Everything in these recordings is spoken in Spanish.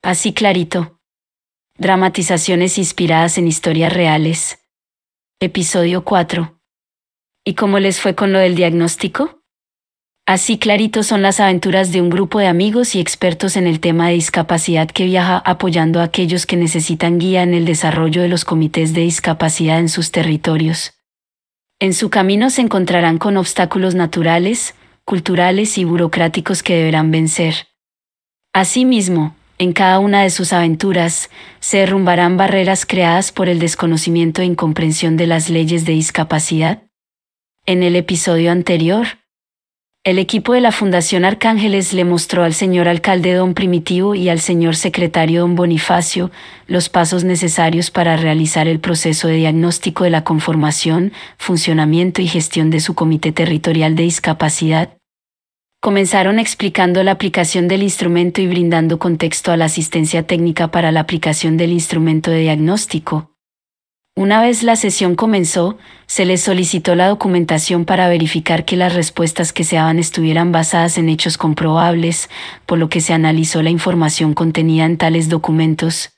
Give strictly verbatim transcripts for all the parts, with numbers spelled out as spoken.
Así clarito. Dramatizaciones inspiradas en historias reales. Episodio cuatro. ¿Y cómo les fue con lo del diagnóstico? Así clarito son las aventuras de un grupo de amigos y expertos en el tema de discapacidad que viaja apoyando a aquellos que necesitan guía en el desarrollo de los comités de discapacidad en sus territorios. En su camino se encontrarán con obstáculos naturales, culturales y burocráticos que deberán vencer. Asimismo, en cada una de sus aventuras, se derrumbarán barreras creadas por el desconocimiento e incomprensión de las leyes de discapacidad. En el episodio anterior, el equipo de la Fundación Arcángeles le mostró al señor alcalde don Primitivo y al señor secretario don Bonifacio los pasos necesarios para realizar el proceso de diagnóstico de la conformación, funcionamiento y gestión de su Comité Territorial de Discapacidad. Comenzaron explicando la aplicación del instrumento y brindando contexto a la asistencia técnica para la aplicación del instrumento de diagnóstico. Una vez la sesión comenzó, se les solicitó la documentación para verificar que las respuestas que se daban estuvieran basadas en hechos comprobables, por lo que se analizó la información contenida en tales documentos.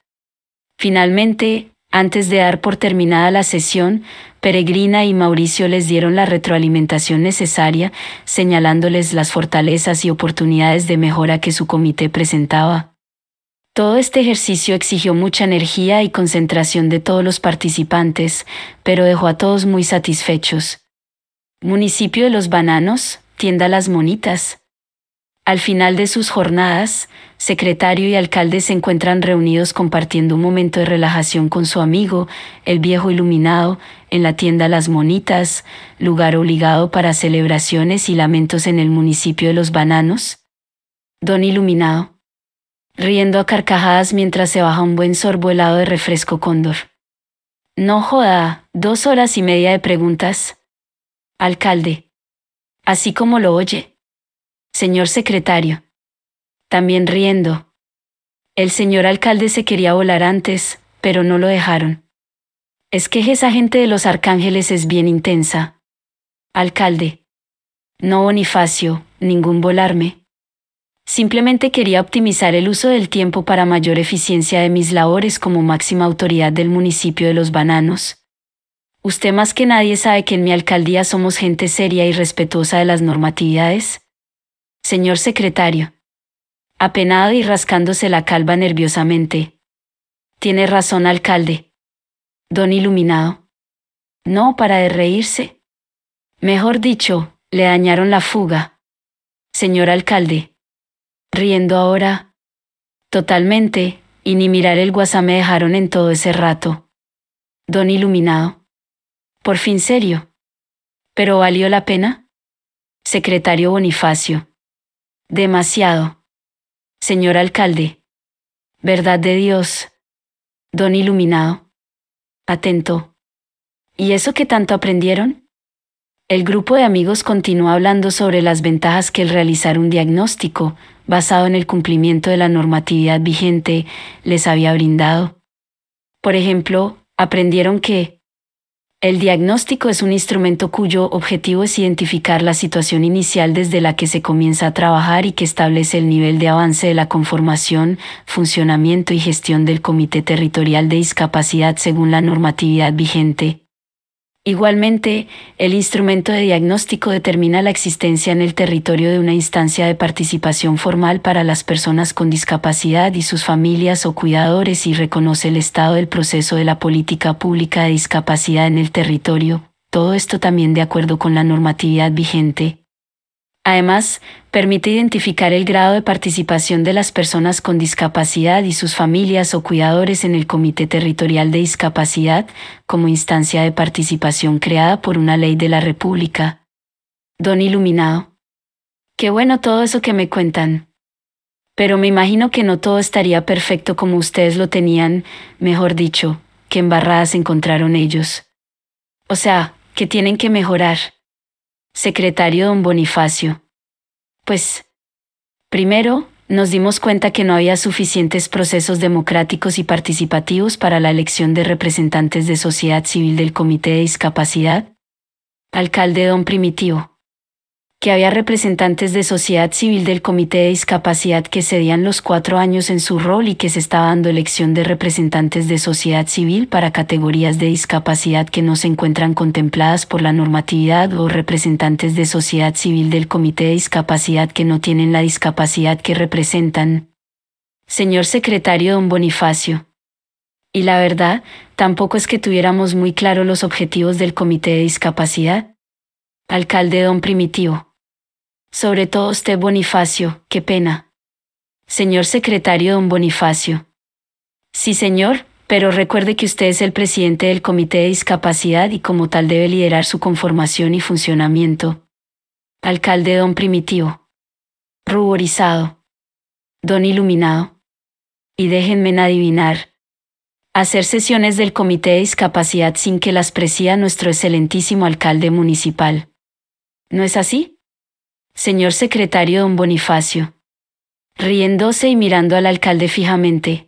Finalmente, antes de dar por terminada la sesión, Peregrina y Mauricio les dieron la retroalimentación necesaria, señalándoles las fortalezas y oportunidades de mejora que su comité presentaba. Todo este ejercicio exigió mucha energía y concentración de todos los participantes, pero dejó a todos muy satisfechos. Municipio de Los Bananos, tienda Las Monitas. Al final de sus jornadas, secretario y alcalde se encuentran reunidos compartiendo un momento de relajación con su amigo, el viejo iluminado, en la tienda Las Monitas, lugar obligado para celebraciones y lamentos en el municipio de Los Bananos. Don Iluminado, riendo a carcajadas mientras se baja un buen sorbo helado de refresco Cóndor. No joda, dos horas y media de preguntas. Alcalde. Así como lo oye. Señor secretario. También riendo. El señor alcalde se quería volar antes, pero no lo dejaron. Es que esa gente de los Arcángeles es bien intensa. Alcalde. No, Bonifacio, ningún volarme. Simplemente quería optimizar el uso del tiempo para mayor eficiencia de mis labores como máxima autoridad del municipio de Los Bananos. Usted más que nadie sabe que en mi alcaldía somos gente seria y respetuosa de las normatividades. Señor secretario. Apenado y rascándose la calva nerviosamente. Tiene razón, alcalde. Don Iluminado. No para de reírse. Mejor dicho, le dañaron la fuga. Señor alcalde. Riendo ahora. Totalmente, y ni mirar el WhatsApp me dejaron en todo ese rato. Don Iluminado. Por fin serio. ¿Pero valió la pena? Secretario Bonifacio. Demasiado. Señor alcalde. Verdad de Dios. Don Iluminado. Atento. ¿Y eso qué tanto aprendieron? El grupo de amigos continúa hablando sobre las ventajas que el realizar un diagnóstico, basado en el cumplimiento de la normatividad vigente, les había brindado. Por ejemplo, aprendieron que el diagnóstico es un instrumento cuyo objetivo es identificar la situación inicial desde la que se comienza a trabajar y que establece el nivel de avance de la conformación, funcionamiento y gestión del Comité Territorial de Discapacidad según la normatividad vigente. Igualmente, el instrumento de diagnóstico determina la existencia en el territorio de una instancia de participación formal para las personas con discapacidad y sus familias o cuidadores y reconoce el estado del proceso de la política pública de discapacidad en el territorio, todo esto también de acuerdo con la normatividad vigente. Además, permite identificar el grado de participación de las personas con discapacidad y sus familias o cuidadores en el Comité Territorial de Discapacidad, como instancia de participación creada por una ley de la República. Don Iluminado. Qué bueno todo eso que me cuentan. Pero me imagino que no todo estaría perfecto como ustedes lo tenían, mejor dicho, que embarradas encontraron ellos. O sea, que tienen que mejorar. Secretario don Bonifacio. Pues, primero, nos dimos cuenta que no había suficientes procesos democráticos y participativos para la elección de representantes de sociedad civil del Comité de Discapacidad. Alcalde don Primitivo. que había representantes de sociedad civil del Comité de Discapacidad que cedían los cuatro años en su rol y que se estaba dando elección de representantes de sociedad civil para categorías de discapacidad que no se encuentran contempladas por la normatividad o representantes de sociedad civil del Comité de Discapacidad que no tienen la discapacidad que representan. Señor secretario don Bonifacio. Y la verdad, tampoco es que tuviéramos muy claro los objetivos del Comité de Discapacidad. Alcalde don Primitivo. Sobre todo usted Bonifacio, qué pena. Señor secretario don Bonifacio. Sí señor, pero recuerde que usted es el presidente del Comité de Discapacidad y como tal debe liderar su conformación y funcionamiento. Alcalde don Primitivo. Ruborizado. Don Iluminado. Y déjenme adivinar. Hacer sesiones del Comité de Discapacidad sin que las presida nuestro excelentísimo alcalde municipal. ¿No es así? Señor secretario don Bonifacio. Riéndose y mirando al alcalde fijamente.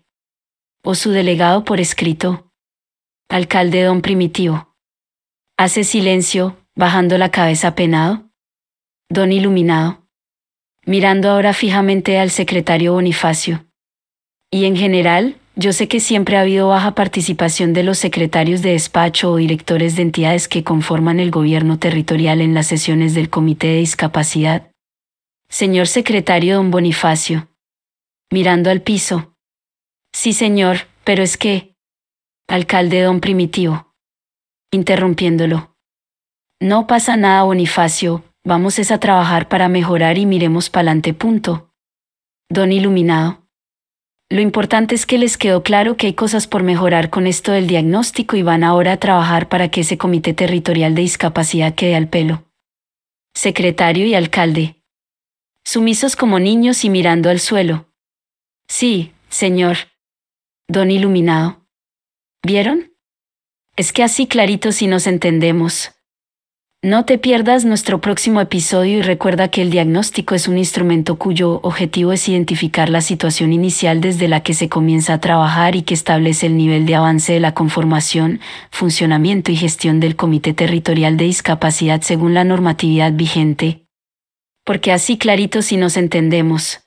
O su delegado por escrito. Alcalde don Primitivo. Hace silencio, bajando la cabeza penado. Don Iluminado. Mirando ahora fijamente al secretario Bonifacio. Y en general, yo sé que siempre ha habido baja participación de los secretarios de despacho o directores de entidades que conforman el gobierno territorial en las sesiones del Comité de Discapacidad. Señor secretario don Bonifacio. Mirando al piso. Sí señor, pero es que... Alcalde don Primitivo. Interrumpiéndolo. No pasa nada Bonifacio, vamos es a trabajar para mejorar y miremos pa'lante punto. Don Iluminado. Lo importante es que les quedó claro que hay cosas por mejorar con esto del diagnóstico y van ahora a trabajar para que ese comité territorial de discapacidad quede al pelo. Secretario y alcalde. Sumisos como niños y mirando al suelo. Sí, señor. Don Iluminado. ¿Vieron? Es que así clarito si nos entendemos. No te pierdas nuestro próximo episodio y recuerda que el diagnóstico es un instrumento cuyo objetivo es identificar la situación inicial desde la que se comienza a trabajar y que establece el nivel de avance de la conformación, funcionamiento y gestión del Comité Territorial de Discapacidad según la normatividad vigente. Porque así clarito si nos entendemos.